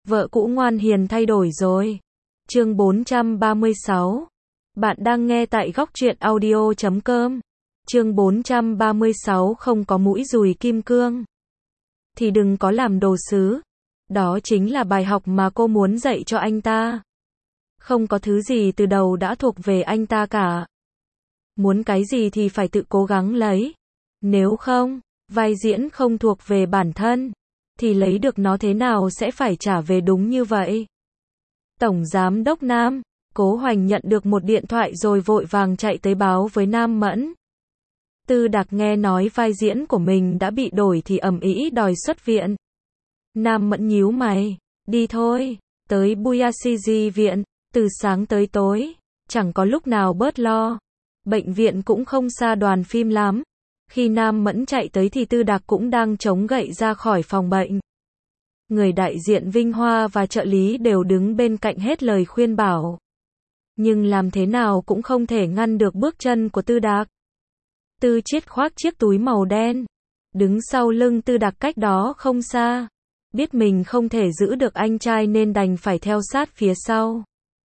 Vợ cũ ngoan hiền thay đổi rồi. Chương 436. Bạn đang nghe tại góc truyện audio.com. Chương 436 không có mũi dùi kim cương thì đừng có làm đồ sứ. Đó chính là bài học mà cô muốn dạy cho anh ta. Không có thứ gì từ đầu đã thuộc về anh ta cả. Muốn cái gì thì phải tự cố gắng lấy. Nếu không, vai diễn không thuộc về bản thân, thì lấy được nó thế nào sẽ phải trả về đúng như vậy. Tổng Giám đốc Nam, Cố Hoành nhận được một điện thoại rồi vội vàng chạy tới báo với Nam Mẫn. Tư Đạc nghe nói vai diễn của mình đã bị đổi thì ầm ĩ đòi xuất viện. Nam Mẫn nhíu mày, đi thôi, tới Buyashiji viện, từ sáng tới tối, chẳng có lúc nào bớt lo. Bệnh viện cũng không xa đoàn phim lắm. Khi Nam Mẫn chạy tới thì Tư Đạc cũng đang chống gậy ra khỏi phòng bệnh. Người đại diện Vinh Hoa và trợ lý đều đứng bên cạnh hết lời khuyên bảo. Nhưng làm thế nào cũng không thể ngăn được bước chân của Tư Đạc. Tư Chiết khoác chiếc túi màu đen, đứng sau lưng Tư Đạc cách đó không xa. Biết mình không thể giữ được anh trai nên đành phải theo sát phía sau.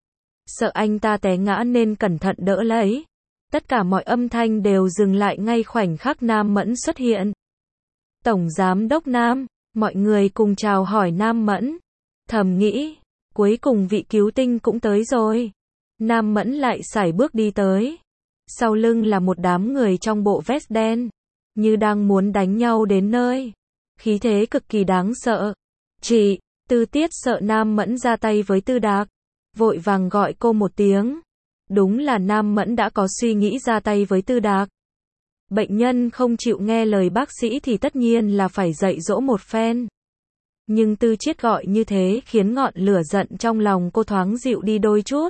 Sợ anh ta té ngã nên cẩn thận đỡ lấy. Tất cả mọi âm thanh đều dừng lại ngay khoảnh khắc Nam Mẫn xuất hiện. Tổng Giám đốc Nam, mọi người cùng chào hỏi Nam Mẫn. Thầm nghĩ, cuối cùng vị cứu tinh cũng tới rồi. Nam Mẫn lại sải bước đi tới. Sau lưng là một đám người trong bộ vest đen, như đang muốn đánh nhau đến nơi. Khí thế cực kỳ đáng sợ. Chị, Tư Tiết sợ Nam Mẫn ra tay với Tư Đạc, vội vàng gọi cô một tiếng. Đúng là Nam Mẫn đã có suy nghĩ ra tay với Tư Đạc. Bệnh nhân không chịu nghe lời bác sĩ thì tất nhiên là phải dạy dỗ một phen. Nhưng Tư Chiết gọi như thế khiến ngọn lửa giận trong lòng cô thoáng dịu đi đôi chút.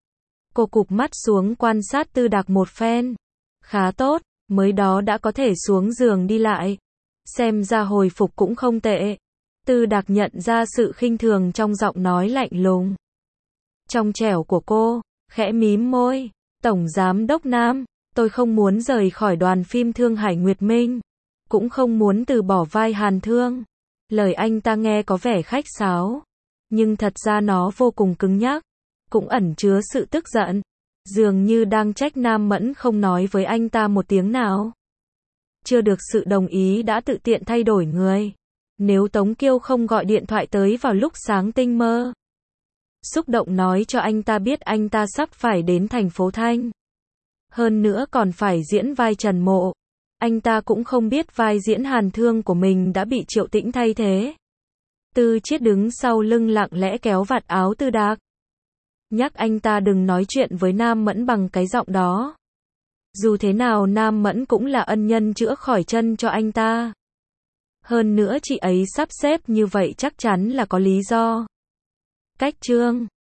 Cô cụp mắt xuống quan sát Tư Đạc một phen. Khá tốt, mới đó đã có thể xuống giường đi lại. Xem ra hồi phục cũng không tệ. Tư Đạc nhận ra sự khinh thường trong giọng nói lạnh lùng trong trẻo của cô, khẽ mím môi. Tổng Giám đốc Nam, tôi không muốn rời khỏi đoàn phim Thương Hải Nguyệt Minh, cũng không muốn từ bỏ vai Hàn Thương. Lời anh ta nghe có vẻ khách sáo, nhưng thật ra nó vô cùng cứng nhắc, cũng ẩn chứa sự tức giận, dường như đang trách Nam Mẫn không nói với anh ta một tiếng nào. Chưa được sự đồng ý đã tự tiện thay đổi người. Nếu Tống Kiêu không gọi điện thoại tới vào lúc sáng tinh mơ, xúc động nói cho anh ta biết anh ta sắp phải đến thành phố Thanh, hơn nữa còn phải diễn vai Trần Mộ, anh ta cũng không biết vai diễn Hàn Thương của mình đã bị Triệu Tĩnh thay thế. Tư Chiết đứng sau lưng lặng lẽ kéo vạt áo Tư Đạc, nhắc anh ta đừng nói chuyện với Nam Mẫn bằng cái giọng đó. Dù thế nào Nam Mẫn cũng là ân nhân chữa khỏi chân cho anh ta. Hơn nữa chị ấy sắp xếp như vậy chắc chắn là có lý do. Cách chương